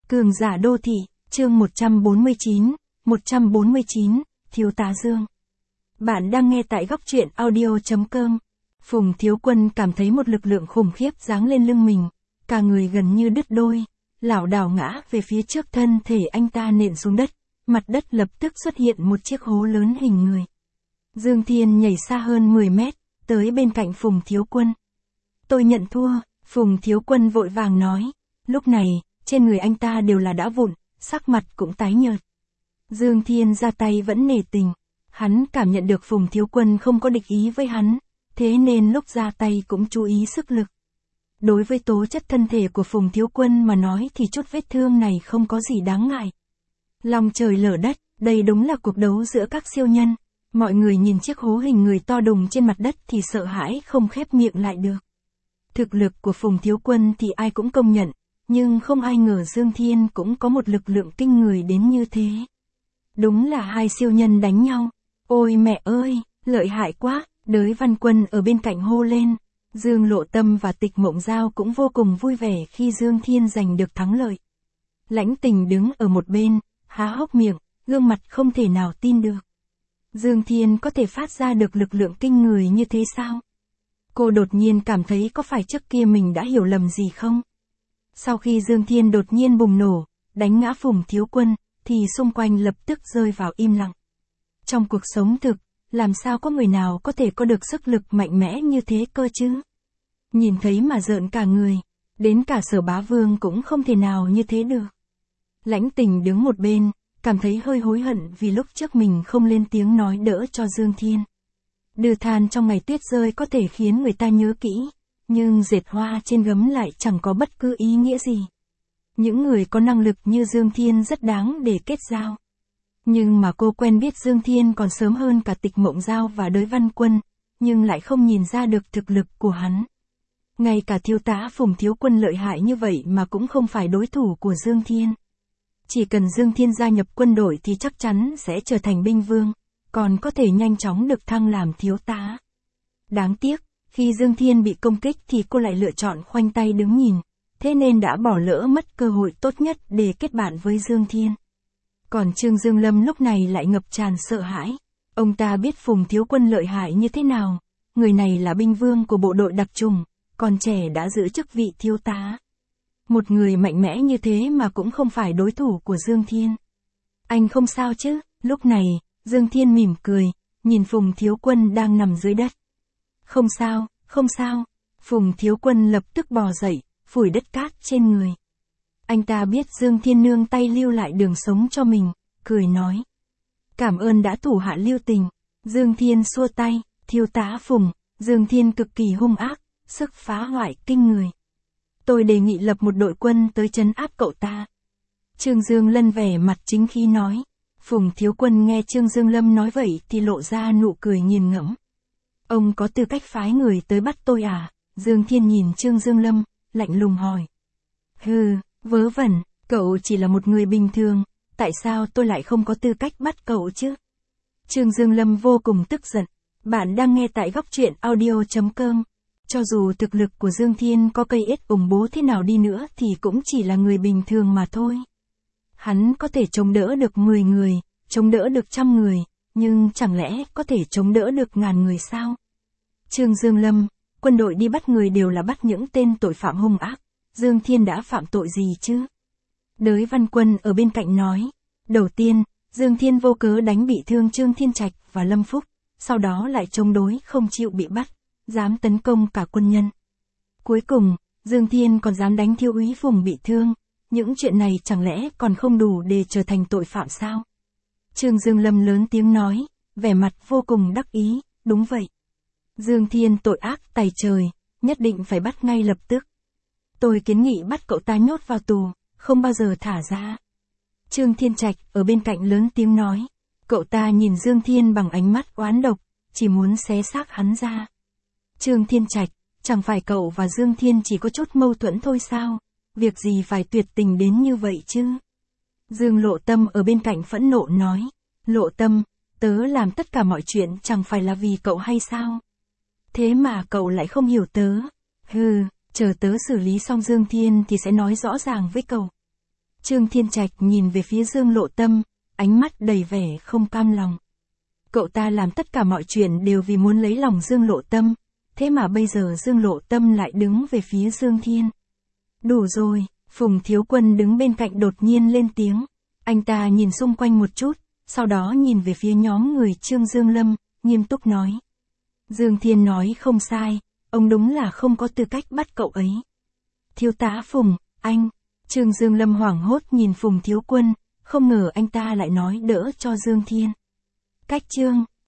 Cường giả đô thị, chương 149, Thiếu tá Dương. Bạn đang nghe tại góc truyện audio.com. Phùng Thiếu Quân cảm thấy một lực lượng khủng khiếp giáng lên lưng mình, cả người gần như đứt đôi, lảo đảo ngã về phía trước, thân thể anh ta nện xuống đất, mặt đất lập tức xuất hiện một chiếc hố lớn hình người. Dương Thiên nhảy xa hơn 10 mét, tới bên cạnh Phùng Thiếu Quân. Tôi nhận thua, Phùng Thiếu Quân vội vàng nói. Lúc này, trên người anh ta đều là đá vụn, sắc mặt cũng tái nhợt. Dương Thiên ra tay vẫn nể tình. Hắn cảm nhận được Phùng Thiếu Quân không có địch ý với hắn, thế nên lúc ra tay cũng chú ý sức lực. Đối với tố chất thân thể của Phùng Thiếu Quân mà nói thì chút vết thương này không có gì đáng ngại. Lòng trời lở đất, đây đúng là cuộc đấu giữa các siêu nhân. Mọi người nhìn chiếc hố hình người to đùng trên mặt đất thì sợ hãi không khép miệng lại được. Thực lực của Phùng Thiếu Quân thì ai cũng công nhận, nhưng không ai ngờ Dương Thiên cũng có một lực lượng kinh người đến như thế. Đúng là hai siêu nhân đánh nhau. Ôi mẹ ơi, lợi hại quá, Đới Văn Quân ở bên cạnh hô lên. Dương Lộ Tâm và Tịch Mộng Giao cũng vô cùng vui vẻ khi Dương Thiên giành được thắng lợi. Lãnh Tình đứng ở một bên, há hốc miệng, gương mặt không thể nào tin được. Dương Thiên có thể phát ra được lực lượng kinh người như thế sao? Cô đột nhiên cảm thấy có phải trước kia mình đã hiểu lầm gì không? Sau khi Dương Thiên đột nhiên bùng nổ, đánh ngã Phùng Thiếu Quân, thì xung quanh lập tức rơi vào im lặng. Trong cuộc sống thực, làm sao có người nào có thể có được sức lực mạnh mẽ như thế cơ chứ? Nhìn thấy mà rợn cả người, đến cả Sở Bá Vương cũng không thể nào như thế được. Lãnh Tình đứng một bên, cảm thấy hơi hối hận vì lúc trước mình không lên tiếng nói đỡ cho Dương Thiên. Đưa than trong ngày tuyết rơi có thể khiến người ta nhớ kỹ, nhưng dệt hoa trên gấm lại chẳng có bất cứ ý nghĩa gì. Những người có năng lực như Dương Thiên rất đáng để kết giao. Nhưng mà cô quen biết Dương Thiên còn sớm hơn cả Tịch Mộng Giao và Đới Văn Quân, nhưng lại không nhìn ra được thực lực của hắn. Ngay cả thiếu tá Phùng Thiếu Quân lợi hại như vậy mà cũng không phải đối thủ của Dương Thiên. Chỉ cần Dương Thiên gia nhập quân đội thì chắc chắn sẽ trở thành binh vương, còn có thể nhanh chóng được thăng làm thiếu tá. Đáng tiếc, khi Dương Thiên bị công kích thì cô lại lựa chọn khoanh tay đứng nhìn, thế nên đã bỏ lỡ mất cơ hội tốt nhất để kết bạn với Dương Thiên. Còn Trương Dương Lâm lúc này lại ngập tràn sợ hãi. Ông ta biết Phùng Thiếu Quân lợi hại như thế nào, người này là binh vương của bộ đội đặc chủng, còn trẻ đã giữ chức vị thiếu tá. Một người mạnh mẽ như thế mà cũng không phải đối thủ của Dương Thiên. Anh không sao chứ? Lúc này, Dương Thiên mỉm cười, nhìn Phùng Thiếu Quân đang nằm dưới đất. Không sao, không sao. Phùng Thiếu Quân lập tức bò dậy, phủi đất cát trên người. Anh ta biết Dương Thiên nương tay lưu lại đường sống cho mình, cười nói. Cảm ơn đã thủ hạ lưu tình. Dương Thiên xua tay, thiếu tá Phùng, Dương Thiên cực kỳ hung ác, sức phá hoại kinh người. Tôi đề nghị lập một đội quân tới trấn áp cậu ta. Trương Dương Lân vẻ mặt chính khí nói. Phùng Thiếu Quân nghe Trương Dương Lâm nói vậy thì lộ ra nụ cười nghiền ngẫm. Ông có tư cách phái người tới bắt tôi à? Dương Thiên nhìn Trương Dương Lâm, lạnh lùng hỏi. Hừ, vớ vẩn, cậu chỉ là một người bình thường, tại sao tôi lại không có tư cách bắt cậu chứ? Trương Dương Lâm vô cùng tức giận. Bạn đang nghe tại góc truyện audio.com. Cho dù thực lực của Dương Thiên có cây ếch ủng bố thế nào đi nữa thì cũng chỉ là người bình thường mà thôi. Hắn có thể chống đỡ được 10 người, chống đỡ được 100 người, nhưng chẳng lẽ có thể chống đỡ được 1000 người sao? Trương Dương Lâm, quân đội đi bắt người đều là bắt những tên tội phạm hung ác, Dương Thiên đã phạm tội gì chứ? Đới Văn Quân ở bên cạnh nói, đầu tiên, Dương Thiên vô cớ đánh bị thương Trương Thiên Trạch và Lâm Phúc, sau đó lại chống đối không chịu bị bắt, dám tấn công cả quân nhân. Cuối cùng, Dương Thiên còn dám đánh thiếu úy Phùng bị thương, những chuyện này chẳng lẽ còn không đủ để trở thành tội phạm sao? Trương Dương Lâm lớn tiếng nói, vẻ mặt vô cùng đắc ý, đúng vậy. Dương Thiên tội ác tày trời, nhất định phải bắt ngay lập tức. Tôi kiến nghị bắt cậu ta nhốt vào tù, không bao giờ thả ra. Trương Thiên Trạch ở bên cạnh lớn tiếng nói, cậu ta nhìn Dương Thiên bằng ánh mắt oán độc, chỉ muốn xé xác hắn ra. Trương Thiên Trạch, chẳng phải cậu và Dương Thiên chỉ có chút mâu thuẫn thôi sao? Việc gì phải tuyệt tình đến như vậy chứ? Dương Lộ Tâm ở bên cạnh phẫn nộ nói, Lộ Tâm, tớ làm tất cả mọi chuyện chẳng phải là vì cậu hay sao? Thế mà cậu lại không hiểu tớ. Hừ, chờ tớ xử lý xong Dương Thiên thì sẽ nói rõ ràng với cậu. Trương Thiên Trạch nhìn về phía Dương Lộ Tâm, ánh mắt đầy vẻ không cam lòng. Cậu ta làm tất cả mọi chuyện đều vì muốn lấy lòng Dương Lộ Tâm, thế mà bây giờ Dương Lộ Tâm lại đứng về phía Dương Thiên. Đủ rồi, Phùng Thiếu Quân đứng bên cạnh đột nhiên lên tiếng. Anh ta nhìn xung quanh một chút, sau đó nhìn về phía nhóm người Trương Dương Lâm, nghiêm túc nói. Dương Thiên nói không sai, ông đúng là không có tư cách bắt cậu ấy. Thiếu tá Phùng, anh. Trương Dương Lâm hoảng hốt nhìn Phùng Thiếu Quân, không ngờ anh ta lại nói đỡ cho Dương Thiên. Cách Trương